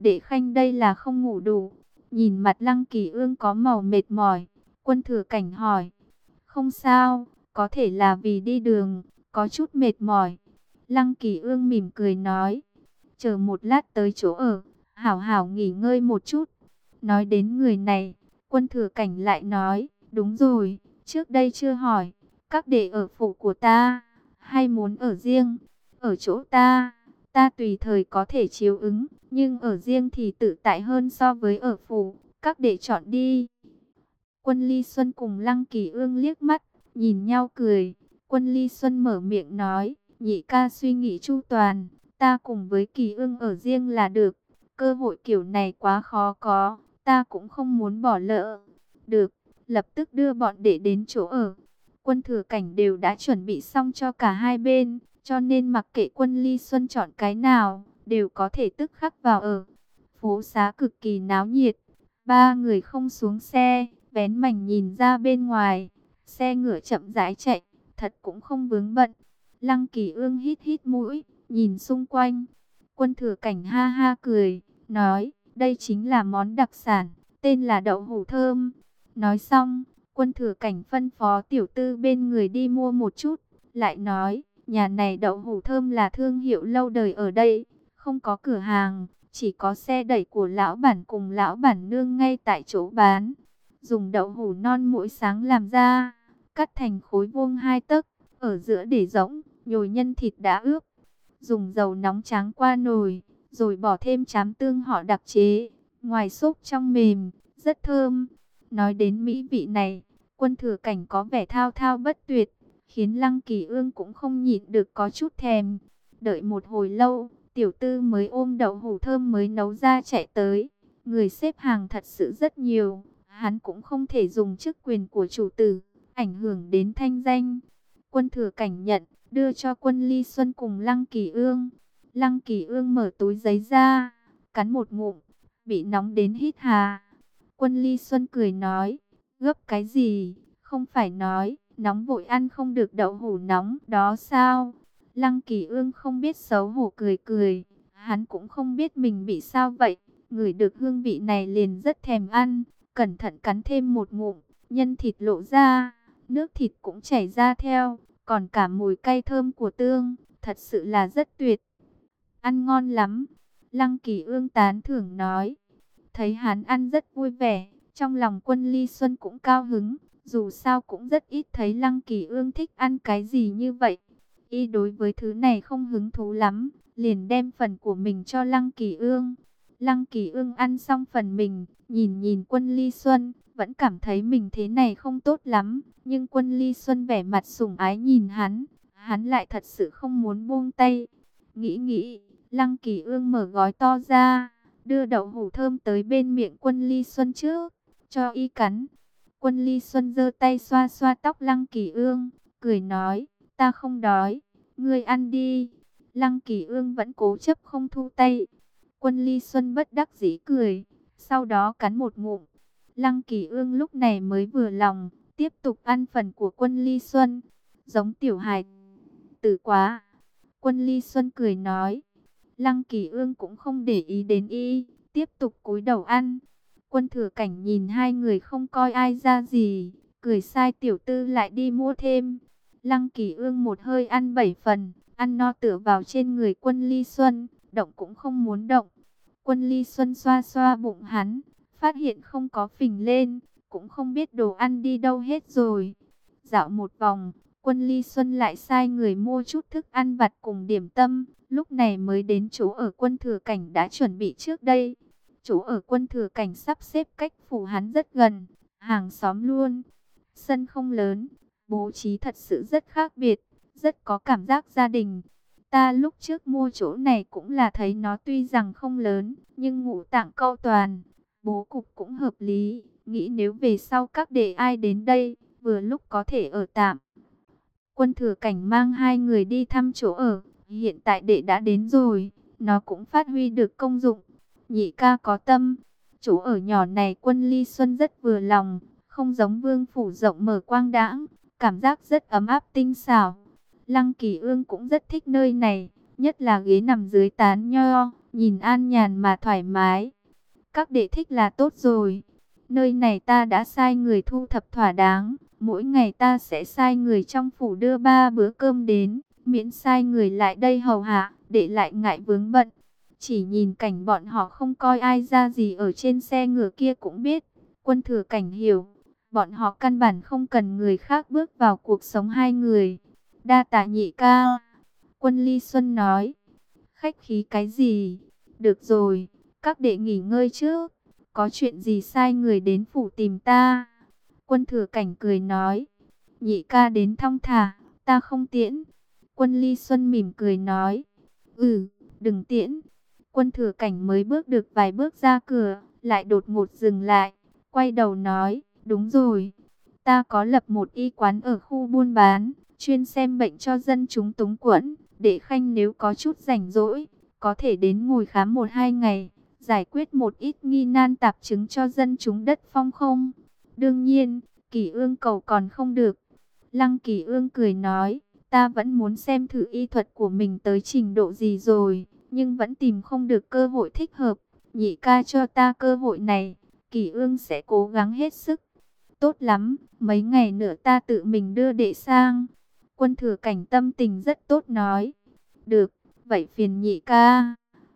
Đệ Khanh đây là không ngủ đủ. Nhìn mặt Lăng Kỳ Ương có màu mệt mỏi, Quân Thừa Cảnh hỏi. Không sao, có thể là vì đi đường, có chút mệt mỏi. Lăng Kỳ Ương mỉm cười nói. Chờ một lát tới chỗ ở, hảo hảo nghỉ ngơi một chút. Nói đến người này, Quân Thừa Cảnh lại nói. Đúng rồi, trước đây chưa hỏi, các đệ ở phủ của ta, hay muốn ở riêng? Ở chỗ ta, ta tùy thời có thể chiếu ứng, nhưng ở riêng thì tự tại hơn so với ở phủ, các đệ chọn đi. Quân Ly Xuân cùng Lăng Kỳ Ương liếc mắt, nhìn nhau cười. Quân Ly Xuân mở miệng nói, nhị ca suy nghĩ chu toàn, ta cùng với Kỳ Ương ở riêng là được. Cơ hội kiểu này quá khó có, ta cũng không muốn bỏ lỡ. Được, lập tức đưa bọn đệ đến chỗ ở. Quân Thừa Cảnh đều đã chuẩn bị xong cho cả hai bên, cho nên mặc kệ Quân Ly Xuân chọn cái nào, đều có thể tức khắc vào ở. Phố xá cực kỳ náo nhiệt, ba người không xuống xe, vén mảnh nhìn ra bên ngoài. Xe ngựa chậm rãi chạy, thật cũng không vướng bận. Lăng Kỳ Ương hít hít mũi, nhìn xung quanh. Quân Thừa Cảnh ha ha cười, nói, đây chính là món đặc sản, tên là đậu hũ thơm. Nói xong, Quân Thừa Cảnh phân phó tiểu tư bên người đi mua một chút, lại nói, nhà này đậu hũ thơm là thương hiệu lâu đời ở đây, không có cửa hàng, chỉ có xe đẩy của lão bản cùng lão bản nương ngay tại chỗ bán. Dùng đậu hũ non mỗi sáng làm ra, cắt thành khối vuông hai tấc, ở giữa để rỗng, nhồi nhân thịt đã ướp. Dùng dầu nóng tráng qua nồi, rồi bỏ thêm trám tương họ đặc chế, ngoài xốp trong mềm, rất thơm. Nói đến mỹ vị này, Quân Thừa Cảnh có vẻ thao thao bất tuyệt, khiến Lăng Kỳ Ương cũng không nhịn được có chút thèm. Đợi một hồi lâu, tiểu tư mới ôm đậu hũ thơm mới nấu ra chạy tới. Người xếp hàng thật sự rất nhiều, hắn cũng không thể dùng chức quyền của chủ tử, ảnh hưởng đến thanh danh. Quân Thừa Cảnh nhận, đưa cho Quân Ly Xuân cùng Lăng Kỳ Ương. Lăng Kỳ Ương mở túi giấy ra, cắn một ngụm, bị nóng đến hít hà. Quân Ly Xuân cười nói, gấp cái gì, không phải nói, nóng vội ăn không được đậu hũ nóng đó sao? Lăng Kỳ Ương không biết xấu hổ cười cười, hắn cũng không biết mình bị sao vậy, ngửi được hương vị này liền rất thèm ăn, cẩn thận cắn thêm một ngụm, nhân thịt lộ ra, nước thịt cũng chảy ra theo, còn cả mùi cay thơm của tương, thật sự là rất tuyệt. Ăn ngon lắm, Lăng Kỳ Ương tán thưởng nói. Thấy hắn ăn rất vui vẻ, trong lòng Quân Ly Xuân cũng cao hứng, dù sao cũng rất ít thấy Lăng Kỳ Ương thích ăn cái gì như vậy. Y đối với thứ này không hứng thú lắm, liền đem phần của mình cho Lăng Kỳ Ương. Lăng Kỳ Ương ăn xong phần mình, nhìn nhìn Quân Ly Xuân, vẫn cảm thấy mình thế này không tốt lắm. Nhưng Quân Ly Xuân vẻ mặt sủng ái nhìn hắn, hắn lại thật sự không muốn buông tay. Nghĩ nghĩ, Lăng Kỳ Ương mở gói to ra, đưa đậu hũ thơm tới bên miệng Quân Ly Xuân trước, cho y cắn. Quân Ly Xuân giơ tay xoa xoa tóc Lăng Kỳ Ương, cười nói, ta không đói, ngươi ăn đi. Lăng Kỳ Ương vẫn cố chấp không thu tay. Quân Ly Xuân bất đắc dĩ cười, sau đó cắn một ngụm. Lăng Kỳ Ương lúc này mới vừa lòng, tiếp tục ăn phần của Quân Ly Xuân. Giống tiểu hài tử quá. Quân Ly Xuân cười nói. Lăng Kỳ Ương cũng không để ý đến y, tiếp tục cúi đầu ăn. Quân Thừa Cảnh nhìn hai người không coi ai ra gì, cười sai tiểu tư lại đi mua thêm. Lăng Kỳ Ương một hơi ăn bảy phần, ăn no tựa vào trên người Quân Ly Xuân, động cũng không muốn động. Quân Ly Xuân xoa xoa bụng hắn, phát hiện không có phình lên, cũng không biết đồ ăn đi đâu hết rồi. Dạo một vòng, Quân Ly Xuân lại sai người mua chút thức ăn vặt cùng điểm tâm, lúc này mới đến chỗ ở Quân Thừa Cảnh đã chuẩn bị trước đây. Chỗ ở Quân Thừa Cảnh sắp xếp cách phủ hắn rất gần, hàng xóm luôn. Sân không lớn, bố trí thật sự rất khác biệt, rất có cảm giác gia đình. Ta lúc trước mua chỗ này cũng là thấy nó tuy rằng không lớn, nhưng ngũ tạng câu toàn, bố cục cũng hợp lý. Nghĩ nếu về sau các đệ ai đến đây, vừa lúc có thể ở tạm. Quân Thừa Cảnh mang hai người đi thăm chỗ ở, hiện tại đệ đã đến rồi, nó cũng phát huy được công dụng. Nhị ca có tâm, chỗ ở nhỏ này Quân Ly Xuân rất vừa lòng, không giống vương phủ rộng mở quang đãng, cảm giác rất ấm áp tinh xảo. Lăng Kỳ Ương cũng rất thích nơi này, nhất là ghế nằm dưới tán nho, nhìn an nhàn mà thoải mái. Các đệ thích là tốt rồi. Nơi này ta đã sai người thu thập thỏa đáng. Mỗi ngày ta sẽ sai người trong phủ đưa ba bữa cơm đến, miễn sai người lại đây hầu hạ, để lại ngại vướng bận. Chỉ nhìn cảnh bọn họ không coi ai ra gì ở trên xe ngựa kia cũng biết. Quân Thừa Cảnh hiểu, bọn họ căn bản không cần người khác bước vào cuộc sống hai người. Đa tạ nhị ca. Quân Ly Xuân nói. Khách khí cái gì? Được rồi, các đệ nghỉ ngơi trước. Có chuyện gì sai người đến phủ tìm ta? Quân Thừa Cảnh cười nói. Nhị ca đến thong thả, ta không tiễn. Quân Ly Xuân mỉm cười nói. Ừ, đừng tiễn. Quân Thừa Cảnh mới bước được vài bước ra cửa, lại đột ngột dừng lại, quay đầu nói, đúng rồi, ta có lập một y quán ở khu buôn bán, chuyên xem bệnh cho dân chúng túng quẫn, để Khanh nếu có chút rảnh rỗi, có thể đến ngồi khám một hai ngày, giải quyết một ít nghi nan tạp chứng cho dân chúng đất phong không. Đương nhiên, Kỳ Ương cầu còn không được. Lăng Kỳ Ương cười nói, ta vẫn muốn xem thử y thuật của mình tới trình độ gì rồi, nhưng vẫn tìm không được cơ hội thích hợp. Nhị ca cho ta cơ hội này, Kỳ Ương sẽ cố gắng hết sức. Tốt lắm, mấy ngày nữa ta tự mình đưa đệ sang. Quân Thừa Cảnh tâm tình rất tốt nói. Được, vậy phiền nhị ca.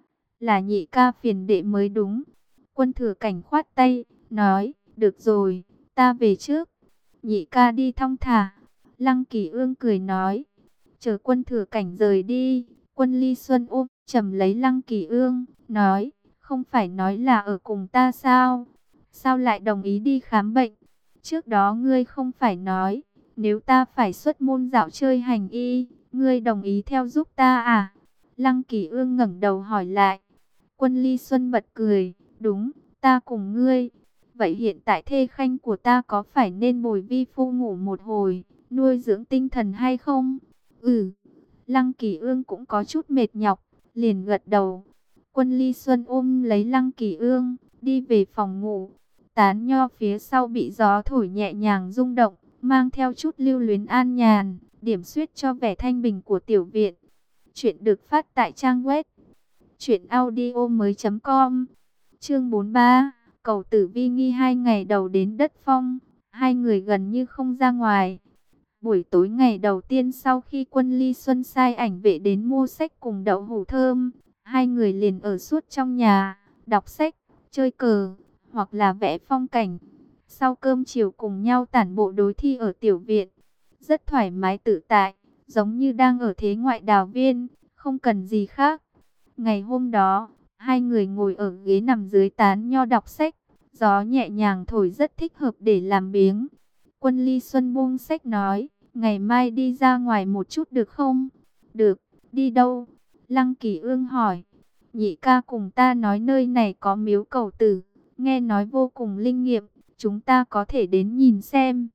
Là nhị ca phiền đệ mới đúng. Quân Thừa Cảnh khoát tay, nói, được rồi, ta về trước. Nhị ca đi thong thả. Lăng Kỳ Ương cười nói. Chờ Quân Thừa Cảnh rời đi, Quân Ly Xuân ôm chầm lấy Lăng Kỳ Ương, nói, không phải nói là ở cùng ta sao? Sao lại đồng ý đi khám bệnh? Trước đó ngươi không phải nói, nếu ta phải xuất môn dạo chơi hành y, ngươi đồng ý theo giúp ta à? Lăng Kỳ Ương ngẩng đầu hỏi lại. Quân Ly Xuân bật cười, đúng, ta cùng ngươi. Vậy hiện tại thê khanh của ta có phải nên bồi vi phu ngủ một hồi, nuôi dưỡng tinh thần hay không? Ừ, Lăng Kỳ Ương cũng có chút mệt nhọc, liền gật đầu. Quân Ly Xuân ôm lấy Lăng Kỳ Ương, đi về phòng ngủ. Tán nho phía sau bị gió thổi nhẹ nhàng rung động, mang theo chút lưu luyến an nhàn, điểm xuyết cho vẻ thanh bình của tiểu viện. Chuyện được phát tại trang web truyện audio mới chấm com. Chương bốn mươi ba, Cầu Tử Vi nghi hai ngày đầu đến đất phong, hai người gần như không ra ngoài. Buổi tối ngày đầu tiên sau khi Quân Ly Xuân sai ảnh vệ đến mua sách cùng đậu hũ thơm, hai người liền ở suốt trong nhà, đọc sách, chơi cờ, hoặc là vẽ phong cảnh. Sau cơm chiều cùng nhau tản bộ đối thi ở tiểu viện, rất thoải mái tự tại, giống như đang ở thế ngoại đào viên, không cần gì khác. Ngày hôm đó, hai người ngồi ở ghế nằm dưới tán nho đọc sách, gió nhẹ nhàng thổi rất thích hợp để làm biếng. Quân Ly Xuân buông sách nói, ngày mai đi ra ngoài một chút được không? Được, đi đâu? Lăng Kỳ Ương hỏi. Nhị ca cùng ta nói nơi này có miếu Cầu Tử, nghe nói vô cùng linh nghiệm, chúng ta có thể đến nhìn xem.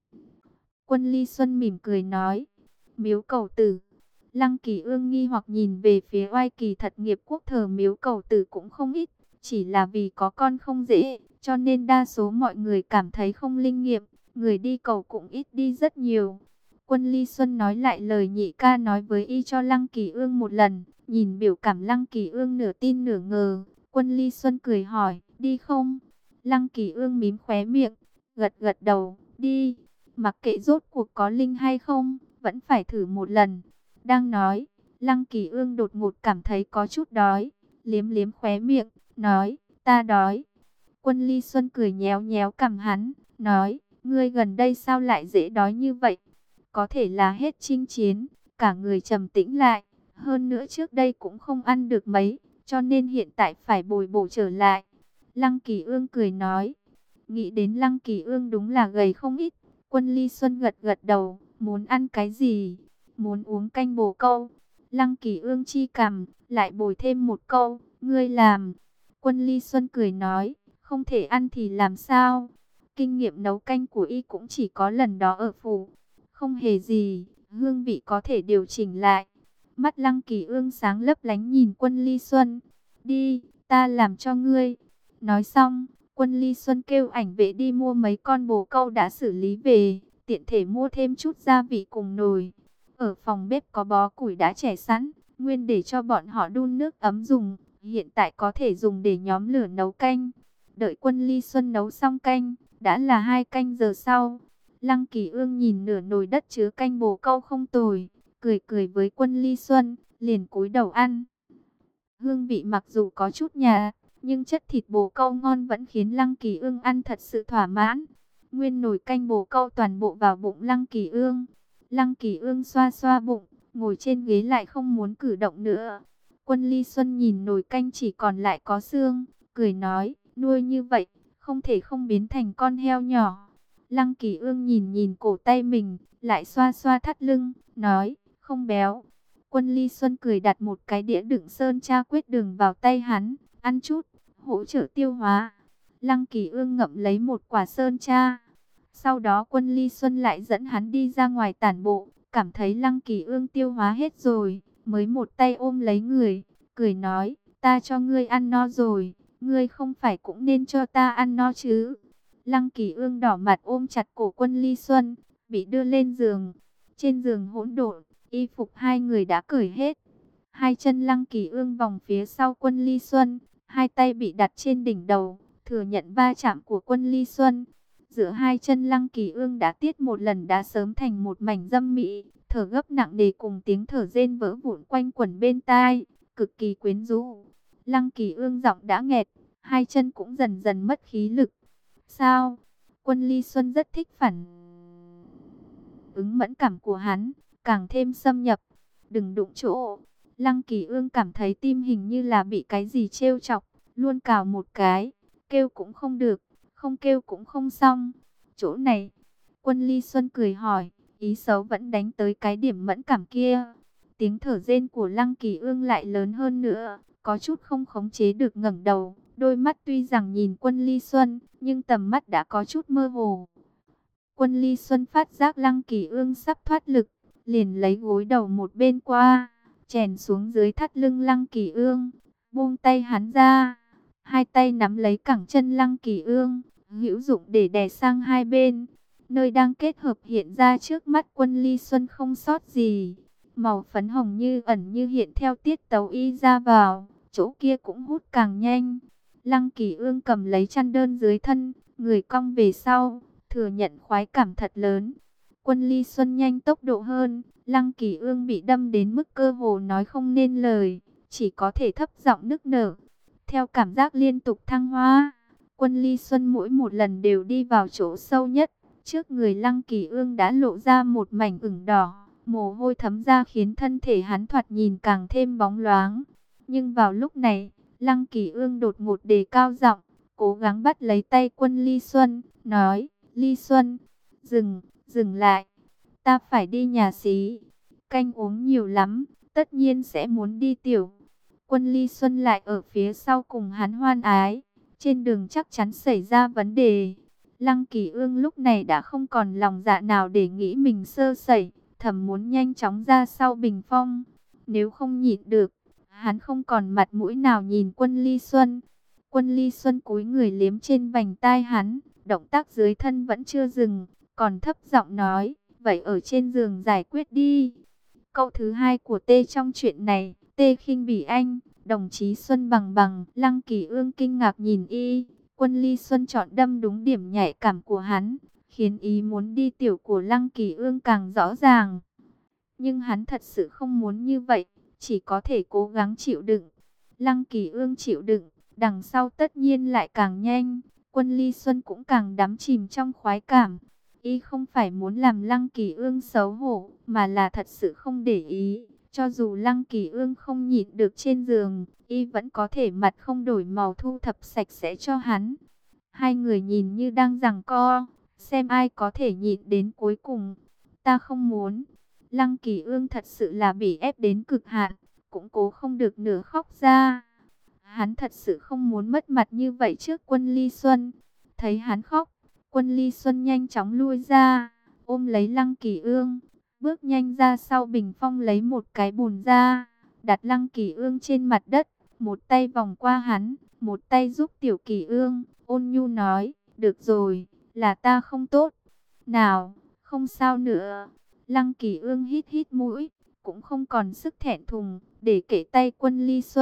Quân Ly Xuân mỉm cười nói, miếu Cầu Tử. Lăng Kỳ Ương nghi hoặc nhìn về phía Oai Kỳ Thật Nghiệp Quốc thờ miếu Cầu Tử cũng không ít, chỉ là vì có con không dễ, cho nên đa số mọi người cảm thấy không linh nghiệm, người đi cầu cũng ít đi rất nhiều. Quân Ly Xuân nói lại lời nhị ca nói với y cho Lăng Kỳ Ương một lần, nhìn biểu cảm Lăng Kỳ Ương nửa tin nửa ngờ, Quân Ly Xuân cười hỏi, đi không? Lăng Kỳ Ương mím khóe miệng, gật gật đầu, đi, mặc kệ rốt cuộc có linh hay không, vẫn phải thử một lần. Đang nói, Lăng Kỳ Ương đột ngột cảm thấy có chút đói, liếm liếm khóe miệng, nói, ta đói. Quân Ly Xuân cười nhéo nhéo cằm hắn, nói, ngươi gần đây sao lại dễ đói như vậy? Có thể là hết chinh chiến, cả người trầm tĩnh lại, hơn nữa trước đây cũng không ăn được mấy, cho nên hiện tại phải bồi bổ trở lại. Lăng Kỳ Ương cười nói, nghĩ đến Lăng Kỳ Ương đúng là gầy không ít. Quân Ly Xuân gật gật đầu, muốn ăn cái gì? Muốn uống canh bồ câu. Lăng Kỳ Ương chi cằm, lại bồi thêm một câu, ngươi làm. Quân Ly Xuân cười nói, không thể ăn thì làm sao? Kinh nghiệm nấu canh của y cũng chỉ có lần đó ở phủ, không hề gì, hương vị có thể điều chỉnh lại. Mắt Lăng Kỳ Ương sáng lấp lánh nhìn Quân Ly Xuân, đi, ta làm cho ngươi. Nói xong, Quân Ly Xuân kêu ảnh vệ đi mua mấy con bồ câu đã xử lý về, tiện thể mua thêm chút gia vị cùng nồi. Ở phòng bếp có bó củi đã chẻ sẵn, nguyên để cho bọn họ đun nước ấm dùng. hiện tại có thể dùng để nhóm lửa nấu canh. Đợi Quân Ly Xuân nấu xong canh, đã là hai canh giờ sau. Lăng Kỳ Ương nhìn nửa nồi đất chứa canh bồ câu không tồi, cười cười với Quân Ly Xuân, liền cúi đầu ăn. Hương vị mặc dù có chút nhạt, nhưng chất thịt bồ câu ngon vẫn khiến Lăng Kỳ Ương ăn thật sự thỏa mãn. Nguyên nồi canh bồ câu toàn bộ vào bụng Lăng Kỳ Ương. Lăng Kỳ Ương xoa xoa bụng, ngồi trên ghế lại không muốn cử động nữa. Quân Ly Xuân nhìn nồi canh chỉ còn lại có xương, cười nói, nuôi như vậy, không thể không biến thành con heo nhỏ. Lăng Kỳ Ương nhìn nhìn cổ tay mình, lại xoa xoa thắt lưng, nói, không béo. Quân Ly Xuân cười đặt một cái đĩa đựng sơn tra quyết đường vào tay hắn, ăn chút, hỗ trợ tiêu hóa. Lăng Kỳ Ương ngậm lấy một quả sơn tra. Sau đó Quân Ly Xuân lại dẫn hắn đi ra ngoài tản bộ, cảm thấy Lăng Kỳ Ương tiêu hóa hết rồi, mới một tay ôm lấy người, cười nói, ta cho ngươi ăn no rồi, ngươi không phải cũng nên cho ta ăn no chứ. Lăng Kỳ Ương đỏ mặt ôm chặt cổ Quân Ly Xuân, bị đưa lên giường. Trên giường hỗn độn, y phục hai người đã cởi hết. Hai chân Lăng Kỳ Ương vòng phía sau Quân Ly Xuân, hai tay bị đặt trên đỉnh đầu, thừa nhận va chạm của Quân Ly Xuân. Giữa hai chân Lăng Kỳ Ương đã tiết một lần đã sớm thành một mảnh dâm mỹ, thở gấp nặng nề cùng tiếng thở rên vỡ vụn quanh quẩn bên tai, cực kỳ quyến rũ. Lăng Kỳ Ương giọng đã nghẹt, hai chân cũng dần dần mất khí lực. Sao? Quân Ly Xuân rất thích phản ứng mẫn cảm của hắn, càng thêm xâm nhập. Đừng đụng chỗ. Lăng Kỳ Ương cảm thấy tim hình như là bị cái gì trêu chọc, luôn cào một cái, kêu cũng không được, không kêu cũng không xong. Chỗ này. Quân Ly Xuân cười hỏi, ý xấu vẫn đánh tới cái điểm mẫn cảm kia. Tiếng thở rên của Lăng Kỳ Ương lại lớn hơn nữa, có chút không khống chế được ngẩng đầu. Đôi mắt tuy rằng nhìn Quân Ly Xuân, nhưng tầm mắt đã có chút mơ hồ. Quân Ly Xuân phát giác Lăng Kỳ Ương sắp thoát lực, liền lấy gối đầu một bên qua, chèn xuống dưới thắt lưng Lăng Kỳ Ương, buông tay hắn ra, hai tay nắm lấy cẳng chân Lăng Kỳ Ương, hữu dụng để đè sang hai bên. Nơi đang kết hợp hiện ra trước mắt Quân Ly Xuân không sót gì, màu phấn hồng như ẩn như hiện theo tiết tấu y ra vào, chỗ kia cũng hút càng nhanh. Lăng Kỳ Ương cầm lấy chăn đơn dưới thân, người cong về sau, thừa nhận khoái cảm thật lớn. Quân Ly Xuân nhanh tốc độ hơn, Lăng Kỳ Ương bị đâm đến mức cơ hồ nói không nên lời, chỉ có thể thấp giọng nức nở. Theo cảm giác liên tục thăng hoa, Quân Ly Xuân mỗi một lần đều đi vào chỗ sâu nhất. Trước người Lăng Kỳ Ương đã lộ ra một mảnh ửng đỏ, mồ hôi thấm ra khiến thân thể hắn thoạt nhìn càng thêm bóng loáng. Nhưng vào lúc này, Lăng Kỳ Ương đột ngột đề cao giọng, cố gắng bắt lấy tay Quân Ly Xuân, nói, Ly Xuân, dừng, dừng lại, ta phải đi nhà xí, canh uống nhiều lắm, tất nhiên sẽ muốn đi tiểu. Quân Ly Xuân lại ở phía sau cùng hắn hoan ái, trên đường chắc chắn xảy ra vấn đề. Lăng Kỳ Ương lúc này đã không còn lòng dạ nào để nghĩ mình sơ sẩy, thầm muốn nhanh chóng ra sau bình phong. Nếu không nhịn được, hắn không còn mặt mũi nào nhìn Quân Ly Xuân. Quân Ly Xuân cúi người liếm trên vành tai hắn, động tác dưới thân vẫn chưa dừng, còn thấp giọng nói, vậy ở trên giường giải quyết đi. Câu thứ hai của T trong chuyện này, T khinh bỉ anh, đồng chí Xuân bằng bằng. Lăng Kỳ Ương kinh ngạc nhìn y, Quân Ly Xuân chọn đâm đúng điểm nhạy cảm của hắn, khiến ý muốn đi tiểu của Lăng Kỳ Ương càng rõ ràng. Nhưng hắn thật sự không muốn như vậy, chỉ có thể cố gắng chịu đựng. Lăng Kỳ Ương chịu đựng, đằng sau tất nhiên lại càng nhanh. Quân Ly Xuân cũng càng đắm chìm trong khoái cảm. Y không phải muốn làm Lăng Kỳ Ương xấu hổ, mà là thật sự không để ý. Cho dù Lăng Kỳ Ương không nhịn được trên giường, Y vẫn có thể mặt không đổi màu thu thập sạch sẽ cho hắn. Hai người nhìn như đang giằng co, xem ai có thể nhịn đến cuối cùng. Ta không muốn. Lăng Kỳ Ương thật sự là bị ép đến cực hạn, cũng cố không được nửa khóc ra. Hắn thật sự không muốn mất mặt như vậy trước Quân Ly Xuân. Thấy hắn khóc, Quân Ly Xuân nhanh chóng lui ra, ôm lấy Lăng Kỳ Ương, bước nhanh ra sau bình phong lấy một cái bùn ra, đặt Lăng Kỳ Ương trên mặt đất, một tay vòng qua hắn, một tay giúp Tiểu Kỳ Ương, ôn nhu nói, được rồi, là ta không tốt. Nào, không sao nữa. Lăng Kỳ Ương hít hít mũi, cũng không còn sức thẹn thùng, để kể tay Quân Ly Xuân,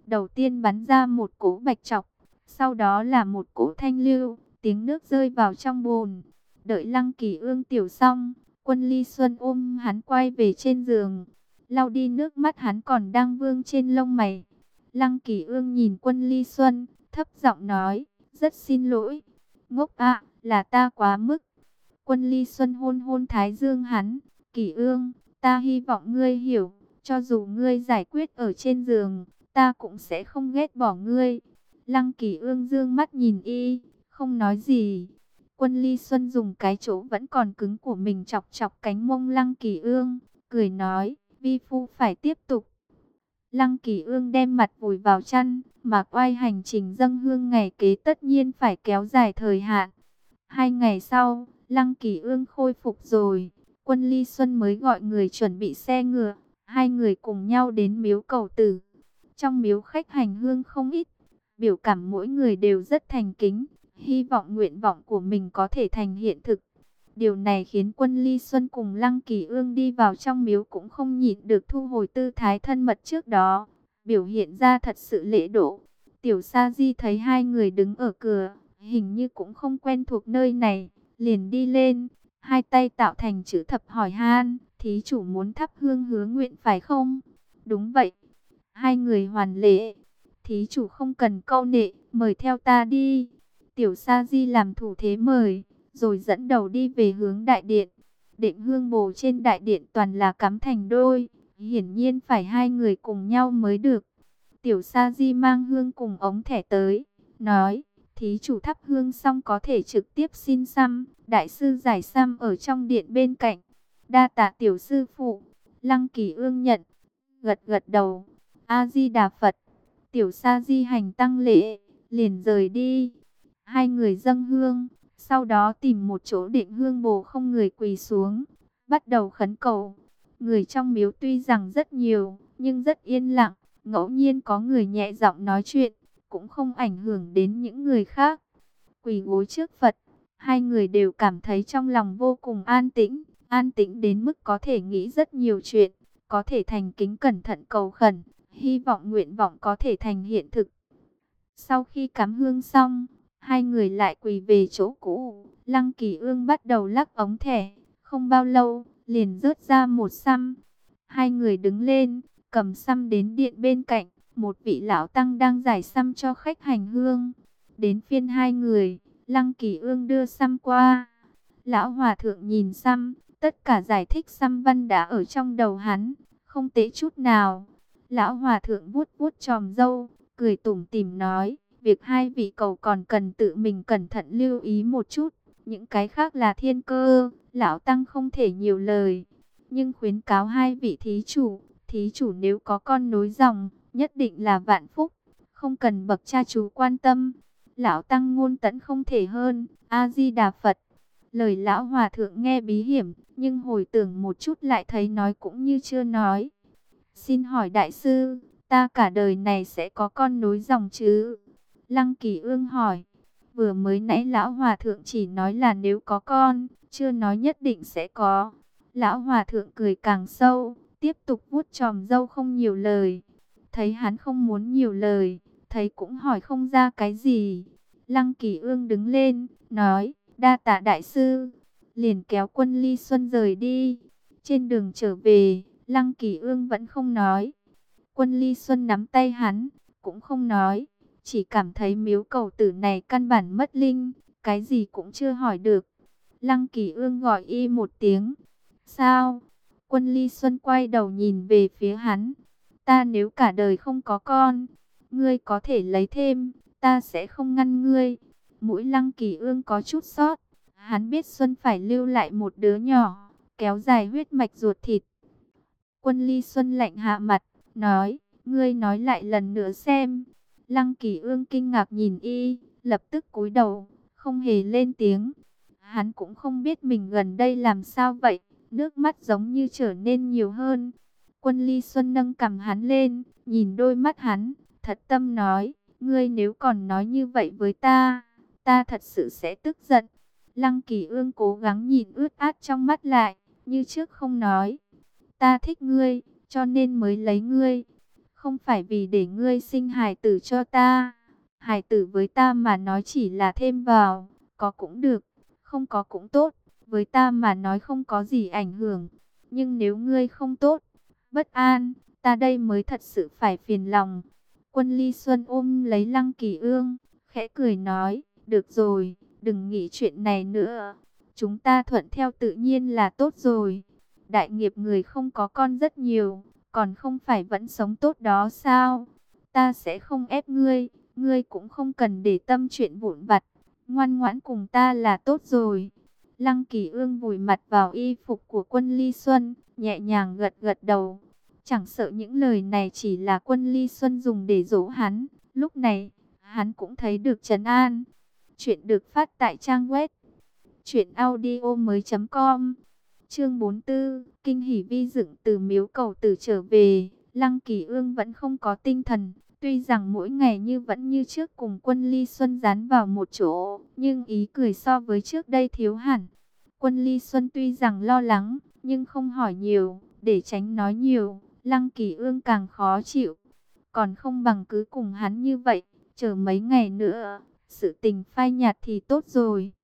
Đầu tiên bắn ra một cỗ bạch trọc, sau đó là một cỗ thanh lưu, tiếng nước rơi vào trong bồn. Đợi Lăng Kỳ Ương tiểu xong, Quân Ly Xuân ôm hắn quay về trên giường, lau đi nước mắt hắn còn đang vương trên lông mày. Lăng Kỳ Ương nhìn Quân Ly Xuân, thấp giọng nói, rất xin lỗi. Ngốc ạ, là ta quá mức. Quân Ly Xuân hôn hôn thái dương hắn, Kỳ Ương, ta hy vọng ngươi hiểu, cho dù ngươi giải quyết ở trên giường, ta cũng sẽ không ghét bỏ ngươi. Lăng Kỳ Ương dương mắt nhìn y, không nói gì. Quân Ly Xuân dùng cái chỗ vẫn còn cứng của mình chọc chọc cánh mông Lăng Kỳ Ương, cười nói, vi phu phải tiếp tục. Lăng Kỳ Ương đem mặt vùi vào chăn, mà oai hành trình dâng hương ngày kế tất nhiên phải kéo dài thời hạn. Hai ngày sau, Lăng Kỳ Ương khôi phục rồi, Quân Ly Xuân mới gọi người chuẩn bị xe ngựa, hai người cùng nhau đến miếu Cầu Tử. Trong miếu khách hành hương không ít, biểu cảm mỗi người đều rất thành kính, hy vọng nguyện vọng của mình có thể thành hiện thực. Điều này khiến Quân Ly Xuân cùng Lăng Kỳ Ương đi vào trong miếu cũng không nhịn được thu hồi tư thái thân mật trước đó, biểu hiện ra thật sự lễ độ. Tiểu Sa Di thấy hai người đứng ở cửa, hình như cũng không quen thuộc nơi này, liền đi lên, hai tay tạo thành chữ thập hỏi han, thí chủ muốn thắp hương hứa nguyện phải không? Đúng vậy. Hai người hoàn lễ, thí chủ không cần câu nệ, mời theo ta đi. Tiểu Sa Di làm thủ thế mời, rồi dẫn đầu đi về hướng đại điện. Định hương bồ trên đại điện toàn là cắm thành đôi, hiển nhiên phải hai người cùng nhau mới được. Tiểu Sa Di mang hương cùng ống thẻ tới, nói, thí chủ thắp hương xong có thể trực tiếp xin xăm, đại sư giải xăm ở trong điện bên cạnh. Đa tạ tiểu sư phụ. Lăng Kỳ Ương nhận, gật gật đầu. A Di Đà Phật. Tiểu Sa Di hành tăng lễ, liền rời đi. Hai người dâng hương, sau đó tìm một chỗ định hương bồ không người quỳ xuống, bắt đầu khấn cầu. Người trong miếu tuy rằng rất nhiều, nhưng rất yên lặng, ngẫu nhiên có người nhẹ giọng nói chuyện, cũng không ảnh hưởng đến những người khác. Quỳ gối trước Phật, hai người đều cảm thấy trong lòng vô cùng an tĩnh, an tĩnh đến mức có thể nghĩ rất nhiều chuyện, có thể thành kính cẩn thận cầu khẩn, hy vọng nguyện vọng có thể thành hiện thực. Sau khi cắm hương xong, hai người lại quỳ về chỗ cũ. Lăng Kỳ Ương bắt đầu lắc ống thẻ, không bao lâu, liền rớt ra một xăm. Hai người đứng lên, cầm xăm đến điện bên cạnh, một vị lão tăng đang giải xăm cho khách hành hương. Đến phiên hai người, Lăng Kỳ Ương đưa xăm qua. Lão hòa thượng nhìn xăm, tất cả giải thích xăm văn đã ở trong đầu hắn, không tệ chút nào. Lão hòa thượng vuốt vuốt chòm râu, cười tủm tỉm nói, việc hai vị cầu còn cần tự mình cẩn thận lưu ý một chút, những cái khác là thiên cơ, lão tăng không thể nhiều lời. Nhưng khuyến cáo hai vị thí chủ, thí chủ nếu có con nối dòng, nhất định là vạn phúc, không cần bậc cha chú quan tâm. Lão tăng ngôn tẫn không thể hơn, A Di Đà Phật. Lời lão hòa thượng nghe bí hiểm, nhưng hồi tưởng một chút lại thấy nói cũng như chưa nói. Xin hỏi đại sư, ta cả đời này sẽ có con nối dòng chứ? Lăng Kỳ Ương hỏi. Vừa mới nãy lão hòa thượng chỉ nói là nếu có con, chưa nói nhất định sẽ có. Lão hòa thượng cười càng sâu, tiếp tục vuốt chòm râu không nhiều lời. Thấy hắn không muốn nhiều lời, thấy cũng hỏi không ra cái gì. Lăng Kỳ Ương đứng lên, nói, đa tạ đại sư. Liền kéo Quân Ly Xuân rời đi. Trên đường trở về, Lăng Kỳ Ương vẫn không nói. Quân Ly Xuân nắm tay hắn, cũng không nói. Chỉ cảm thấy miếu Cầu Tử này căn bản mất linh, cái gì cũng chưa hỏi được. Lăng Kỳ Ương gọi y một tiếng. Sao? Quân Ly Xuân quay đầu nhìn về phía hắn. Ta nếu cả đời không có con, ngươi có thể lấy thêm, ta sẽ không ngăn ngươi. Mũi Lăng Kỳ Ương có chút sót. Hắn biết Xuân phải lưu lại một đứa nhỏ, kéo dài huyết mạch ruột thịt. Quân Ly Xuân lạnh hạ mặt, nói, ngươi nói lại lần nữa xem. Lăng Kỳ Ương kinh ngạc nhìn y, lập tức cúi đầu, không hề lên tiếng. Hắn cũng không biết mình gần đây làm sao vậy, nước mắt giống như trở nên nhiều hơn. Quân Ly Xuân nâng cằm hắn lên, nhìn đôi mắt hắn, thật tâm nói, ngươi nếu còn nói như vậy với ta, ta thật sự sẽ tức giận. Lăng Kỳ Ương cố gắng nhìn ướt át trong mắt lại, như trước không nói. Ta thích ngươi, cho nên mới lấy ngươi. không phải vì để ngươi sinh hài tử cho ta. Hài tử với ta mà nói chỉ là thêm vào, có cũng được, không có cũng tốt, với ta mà nói không có gì ảnh hưởng. Nhưng nếu ngươi không tốt, bất an, ta đây mới thật sự phải phiền lòng. Quân Ly Xuân ôm lấy Lăng Kỳ Ương, khẽ cười nói, được rồi, đừng nghĩ chuyện này nữa. Chúng ta thuận theo tự nhiên là tốt rồi. Đại nghiệp người không có con rất nhiều, còn không phải vẫn sống tốt đó sao? Ta sẽ không ép ngươi, ngươi cũng không cần để tâm chuyện vụn vặt. Ngoan ngoãn cùng ta là tốt rồi. Lăng Kỳ Ương vùi mặt vào y phục của Quân Ly Xuân, nhẹ nhàng gật gật đầu. Chẳng sợ những lời này chỉ là Quân Ly Xuân dùng để dỗ hắn. Lúc này, hắn cũng thấy được trấn an. Chuyện được phát tại trang web truyện audio mới chấm com. Chương bốn mươi tư, kinh hỉ vi dựng từ miếu cầu tử trở về. Lăng Kỳ Ương vẫn không có tinh thần. Tuy rằng mỗi ngày như vẫn như trước cùng Quân Ly Xuân dán vào một chỗ, nhưng ý cười so với trước đây thiếu hẳn. Quân Ly Xuân tuy rằng lo lắng, nhưng không hỏi nhiều, để tránh nói nhiều, Lăng Kỳ Ương càng khó chịu. Còn không bằng cứ cùng hắn như vậy, chờ mấy ngày nữa, sự tình phai nhạt thì tốt rồi.